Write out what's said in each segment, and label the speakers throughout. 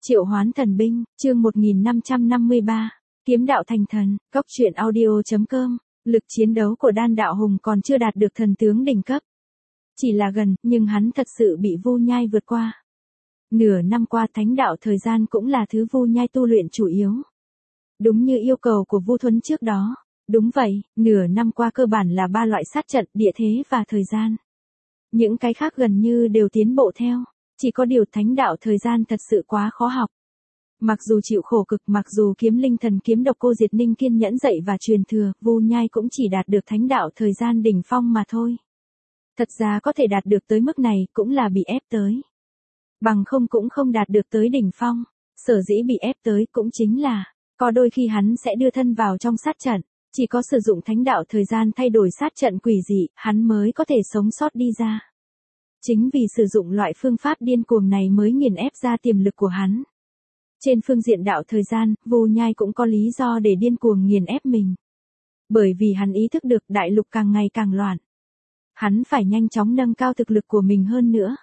Speaker 1: Triệu hoán thần binh, chương 1553, kiếm đạo thành thần, góc truyện audio.com, lực chiến đấu của Đan Đạo Hùng còn chưa đạt được thần tướng đỉnh cấp. Chỉ là gần, nhưng hắn thật sự bị Vu Nhai vượt qua. Nửa năm qua thánh đạo thời gian cũng là thứ Vu Nhai tu luyện chủ yếu. Đúng như yêu cầu của Vu Thuấn trước đó. Đúng vậy, nửa năm qua cơ bản là 3 loại sát trận, địa thế và thời gian. Những cái khác gần như đều tiến bộ theo. Chỉ có điều thánh đạo thời gian thật sự quá khó học. Mặc dù chịu khổ cực, mặc dù kiếm linh thần kiếm độc cô Diệt Ninh kiên nhẫn dạy và truyền thừa, Vu Nhai cũng chỉ đạt được thánh đạo thời gian đỉnh phong mà thôi. Thật ra có thể đạt được tới mức này cũng là bị ép tới. Bằng không cũng không đạt được tới đỉnh phong. Sở dĩ bị ép tới cũng chính là, có đôi khi hắn sẽ đưa thân vào trong sát trận. Chỉ có sử dụng thánh đạo thời gian thay đổi sát trận quỷ dị, hắn mới có thể sống sót đi ra. Chính vì sử dụng loại phương pháp điên cuồng này mới nghiền ép ra tiềm lực của hắn. Trên phương diện đạo thời gian, Vu Nhai cũng có lý do để điên cuồng nghiền ép mình. Bởi vì hắn ý thức được đại lục càng ngày càng loạn. Hắn phải nhanh chóng nâng cao thực lực của mình hơn nữa.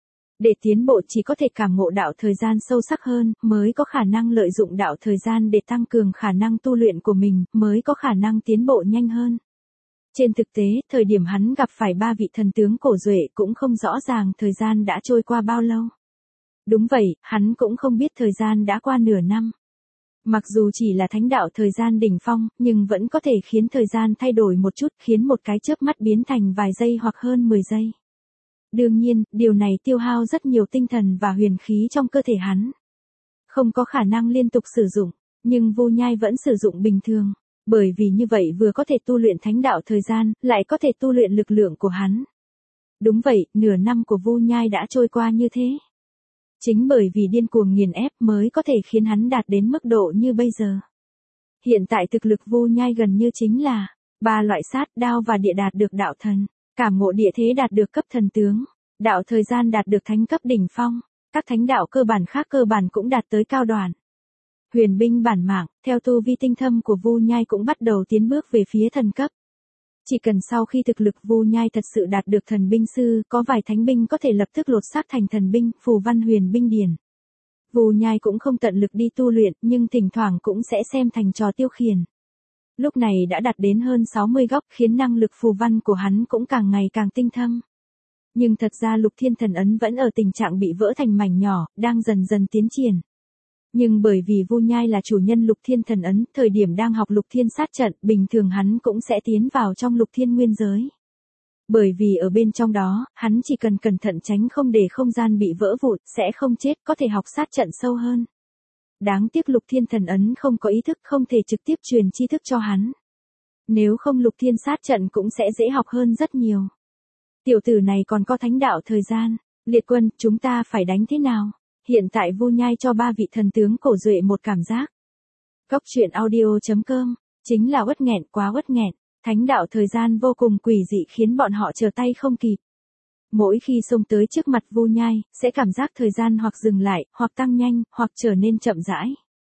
Speaker 1: Để tiến bộ chỉ có thể cảm ngộ đạo thời gian sâu sắc hơn, mới có khả năng lợi dụng đạo thời gian để tăng cường khả năng tu luyện của mình, mới có khả năng tiến bộ nhanh hơn. Trên thực tế, thời điểm hắn gặp phải 3 vị thần tướng cổ duệ cũng không rõ ràng thời gian đã trôi qua bao lâu. Đúng vậy, hắn cũng không biết thời gian đã qua nửa năm. Mặc dù chỉ là thánh đạo thời gian đỉnh phong, nhưng vẫn có thể khiến thời gian thay đổi một chút, khiến một cái chớp mắt biến thành vài giây hoặc hơn 10 giây. Đương nhiên, điều này tiêu hao rất nhiều tinh thần và huyền khí trong cơ thể hắn. Không có khả năng liên tục sử dụng, nhưng Vu Nhai vẫn sử dụng bình thường. Bởi vì như vậy vừa có thể tu luyện thánh đạo thời gian, lại có thể tu luyện lực lượng của hắn. Đúng vậy, nửa năm của Vu Nhai đã trôi qua như thế. Chính bởi vì điên cuồng nghiền ép mới có thể khiến hắn đạt đến mức độ như bây giờ. Hiện tại thực lực Vu Nhai gần như chính là 3 loại sát, đao và địa đạt được đạo thần, cảm ngộ địa thế đạt được cấp thần tướng, đạo thời gian đạt được thánh cấp đỉnh phong, các thánh đạo cơ bản khác cơ bản cũng đạt tới cao đoạn. Huyền binh bản mạng, theo tu vi tinh thâm của Vu Nhai cũng bắt đầu tiến bước về phía thần cấp. Chỉ cần sau khi thực lực Vu Nhai thật sự đạt được thần binh sư, có vài thánh binh có thể lập tức lột xác thành thần binh, phù văn huyền binh điển. Vu Nhai cũng không tận lực đi tu luyện, nhưng thỉnh thoảng cũng sẽ xem thành trò tiêu khiển. Lúc này đã đạt đến hơn 60 góc, khiến năng lực phù văn của hắn cũng càng ngày càng tinh thâm. Nhưng thật ra Lục Thiên Thần Ấn vẫn ở tình trạng bị vỡ thành mảnh nhỏ, đang dần dần tiến triển. Nhưng bởi vì Vu Nhai là chủ nhân Lục Thiên Thần Ấn, thời điểm đang học Lục Thiên sát trận, bình thường hắn cũng sẽ tiến vào trong Lục Thiên nguyên giới. Bởi vì ở bên trong đó, hắn chỉ cần cẩn thận tránh không để không gian bị vỡ vụn, sẽ không chết, có thể học sát trận sâu hơn. Đáng tiếc Lục Thiên Thần Ấn không có ý thức, không thể trực tiếp truyền tri thức cho hắn. Nếu không Lục Thiên sát trận cũng sẽ dễ học hơn rất nhiều. Tiểu tử này còn có thánh đạo thời gian. Liệt quân, chúng ta phải đánh thế nào? Hiện tại Vu Nhai cho 3 vị thần tướng cổ duệ một cảm giác. Góc truyện audio.com, chính là uất nghẹn, quá uất nghẹn. Thánh đạo thời gian vô cùng quỷ dị khiến bọn họ trở tay không kịp. Mỗi khi xông tới trước mặt Vu Nhai, sẽ cảm giác thời gian hoặc dừng lại, hoặc tăng nhanh, hoặc trở nên chậm rãi.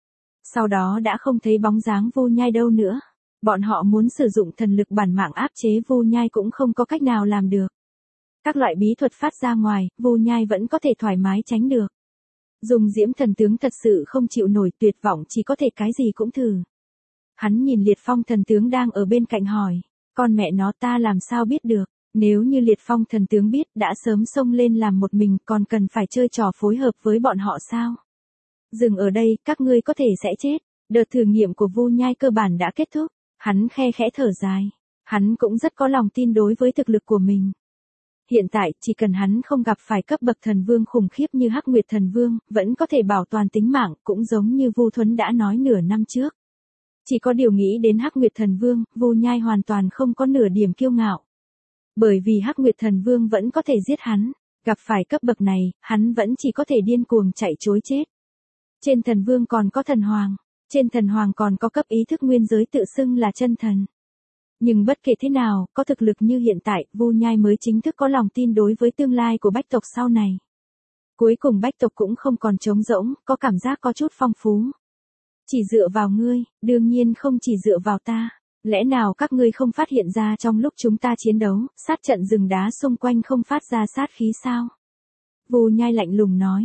Speaker 1: Sau đó đã không thấy bóng dáng Vu Nhai đâu nữa. Bọn họ muốn sử dụng thần lực bản mạng áp chế Vu Nhai cũng không có cách nào làm được. Các loại bí thuật phát ra ngoài, Vu Nhai vẫn có thể thoải mái tránh được. Dùng Diễm thần tướng thật sự không chịu nổi, tuyệt vọng chỉ có thể cái gì cũng thử. Hắn nhìn Liệt Phong thần tướng đang ở bên cạnh hỏi, con mẹ nó ta làm sao biết được, nếu như Liệt Phong thần tướng biết đã sớm xông lên làm một mình, còn cần phải chơi trò phối hợp với bọn họ sao? Dừng ở đây, các ngươi có thể sẽ chết. Đợt thử nghiệm của Vu Nhai cơ bản đã kết thúc, hắn khe khẽ thở dài, hắn cũng rất có lòng tin đối với thực lực của mình. Hiện tại, chỉ cần hắn không gặp phải cấp bậc thần vương khủng khiếp như Hắc Nguyệt thần vương, vẫn có thể bảo toàn tính mạng, cũng giống như Vu Thuấn đã nói nửa năm trước. Chỉ có điều nghĩ đến Hắc Nguyệt thần vương, Vu Nhai hoàn toàn không có nửa điểm kiêu ngạo. Bởi vì Hắc Nguyệt thần vương vẫn có thể giết hắn, gặp phải cấp bậc này, hắn vẫn chỉ có thể điên cuồng chạy trối chết. Trên thần vương còn có thần hoàng, trên thần hoàng còn có cấp ý thức nguyên giới tự xưng là chân thần. Nhưng bất kể thế nào, có thực lực như hiện tại, Vu Nhai mới chính thức có lòng tin đối với tương lai của Bách tộc sau này. Cuối cùng Bách tộc cũng không còn trống rỗng, có cảm giác có chút phong phú. Chỉ dựa vào ngươi, đương nhiên không chỉ dựa vào ta. Lẽ nào các ngươi không phát hiện ra trong lúc chúng ta chiến đấu, sát trận rừng đá xung quanh không phát ra sát khí sao? Vu Nhai lạnh lùng nói.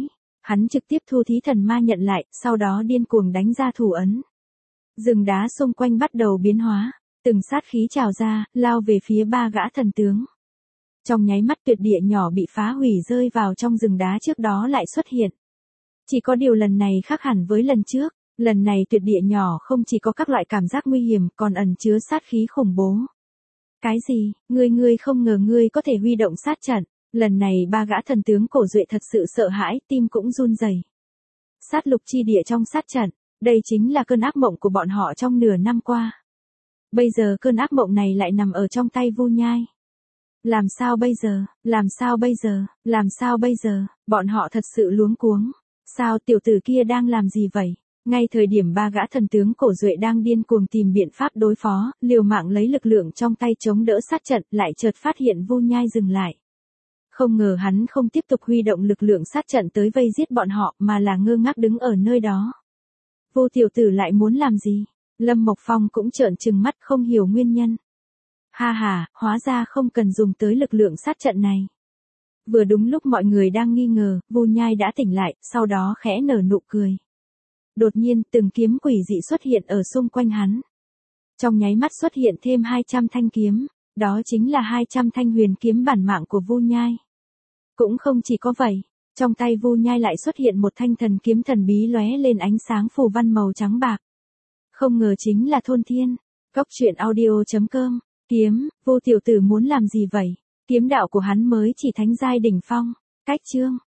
Speaker 1: Hắn trực tiếp thu thí thần ma nhận lại, sau đó điên cuồng đánh ra thủ ấn. Rừng đá xung quanh bắt đầu biến hóa, từng sát khí trào ra, lao về phía ba gã thần tướng. Trong nháy mắt tuyệt địa nhỏ bị phá hủy rơi vào trong rừng đá trước đó lại xuất hiện. Chỉ có điều lần này khác hẳn với lần trước, lần này tuyệt địa nhỏ không chỉ có các loại cảm giác nguy hiểm còn ẩn chứa sát khí khủng bố. Cái gì, ngươi không ngờ ngươi có thể huy động sát trận, lần này ba gã thần tướng cổ duệ thật sự sợ hãi, tim cũng run rẩy. Sát lục chi địa trong sát trận, đây chính là cơn ác mộng của bọn họ trong nửa năm qua. Bây giờ cơn ác mộng này lại nằm ở trong tay Vu Nhai. Làm sao bây giờ, làm sao bây giờ, làm sao bây giờ, bọn họ thật sự luống cuống. Sao tiểu tử kia đang làm gì vậy? Ngay thời điểm ba gã thần tướng cổ duệ đang điên cuồng tìm biện pháp đối phó, liều mạng lấy lực lượng trong tay chống đỡ sát trận, lại chợt phát hiện Vu Nhai dừng lại. Không ngờ hắn không tiếp tục huy động lực lượng sát trận tới vây giết bọn họ mà là ngơ ngác đứng ở nơi đó. Vô tiểu tử lại muốn làm gì? Lâm Mộc Phong cũng trợn trừng mắt không hiểu nguyên nhân. Ha ha, hóa ra không cần dùng tới lực lượng sát trận này. Vừa đúng lúc mọi người đang nghi ngờ, Vu Nhai đã tỉnh lại, sau đó khẽ nở nụ cười. Đột nhiên, từng kiếm quỷ dị xuất hiện ở xung quanh hắn. Trong nháy mắt xuất hiện thêm 200 thanh kiếm, đó chính là 200 thanh huyền kiếm bản mạng của Vu Nhai. Cũng không chỉ có vậy, trong tay Vu Nhai lại xuất hiện một thanh thần kiếm thần bí lóe lên ánh sáng phù văn màu trắng bạc. Không ngờ chính là Thôn Thiên. Cốc truyện audio.com. Kiếm, Vô tiểu tử muốn làm gì vậy? Kiếm đạo của hắn mới chỉ thánh giai đỉnh phong. Cách chương.